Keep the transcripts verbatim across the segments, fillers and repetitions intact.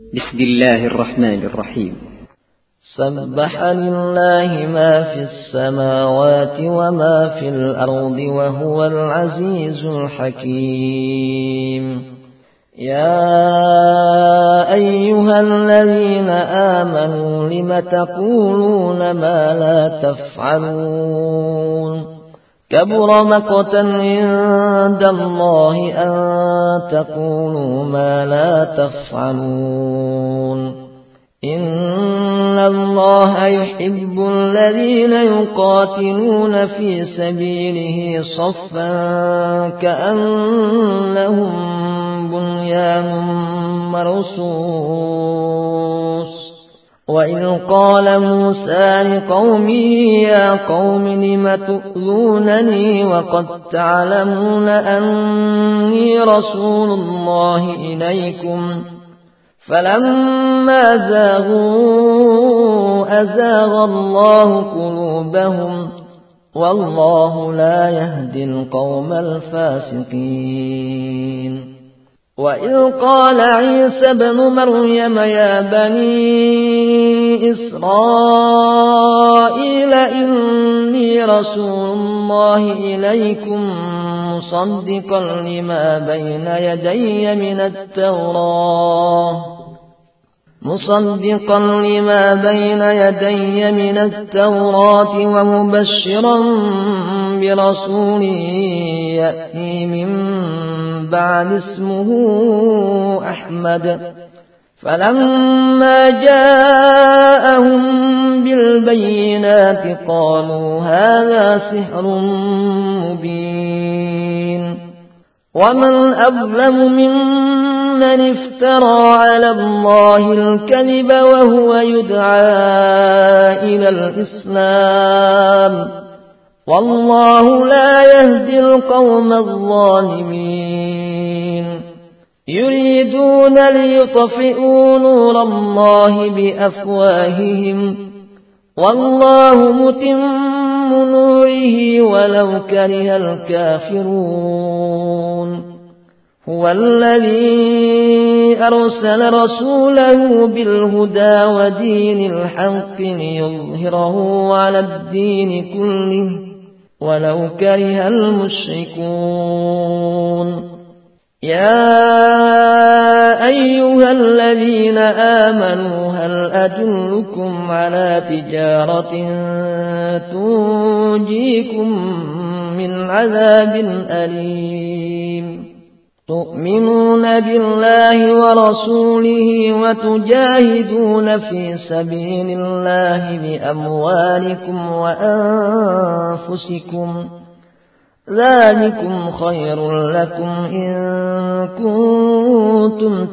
بسم الله الرحمن الرحيم. سبح لله ما في السماوات وما في الأرض وهو العزيز الحكيم. يا أيها الذين آمنوا لم تقولون ما لا تفعلون كبر مقتا عند الله أن تقولوا ما لا تفعلون إن الله يحب الذين يقاتلون في سبيله صفا كأنهم بنيان مرصوص. وإذ قال موسى لقومه يا قوم لم تؤذونني وقد تعلمون أني رسول الله إليكم فلما زاغوا أزاغ الله قلوبهم والله لا يهدي القوم الفاسقين. وإذ قال عيسى ابن مريم يا بني إسرائيل إني رسول الله إليكم مصدقا لما بين يدي من التوراة مصدقا لما بين يدي من التوراة ومبشرا برسول يأتي من بعد اسمه أحمد. فلما جاءهم بالبينات قالوا هذا سحر مبين. ومن أظلم ممن افترى على الله الكذب وهو يدعى إلى الإسلام والله لا يهدي القوم الظالمين. يريدون ليطفئوا نور الله بأفواههم والله متم نوره ولو كره الكافرون. هو الذي أرسل رسوله بالهدى ودين الحق ليظهره على الدين كله ولو كره المشركون. يا أيها الذين آمنوا هل أدلكم على تجارة تنجيكم من عذاب أليم تؤمنون بالله ورسوله وتجاهدون في سبيل الله بأموالكم وأنفسكم ذلكم خير لكم إن كنتم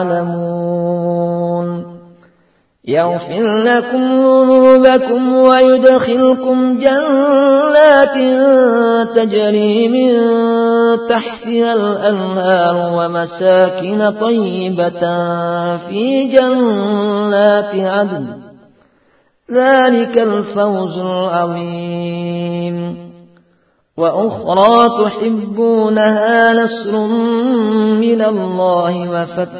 تعلمون. يغفر لكم ذنوبكم ويدخلكم جنات تجري من تحتها الأنهار ومساكن طيبة في جنات عدن ذلك الفوز العظيم. وأخرى تحبونها نصر من الله وفتح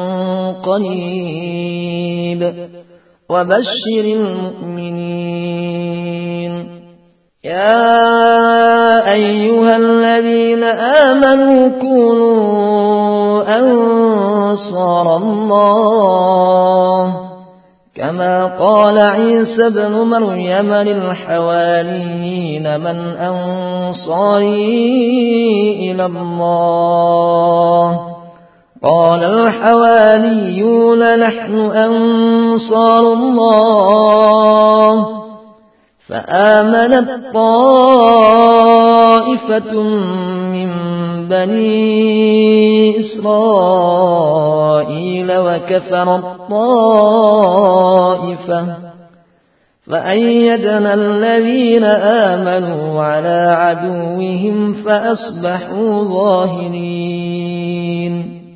قريب وبشر المؤمنين. يا أيها الذين آمنوا كونوا أنصار الله كما قال عيسى ابن مريم للحواريين من أنصاري إلى الله قال الحواريون نحن أنصار الله. فآمنت طائفة من بني إسرائيل وكفرت طائفة فأيدنا الذين آمنوا على عدوهم فأصبحوا ظاهرين.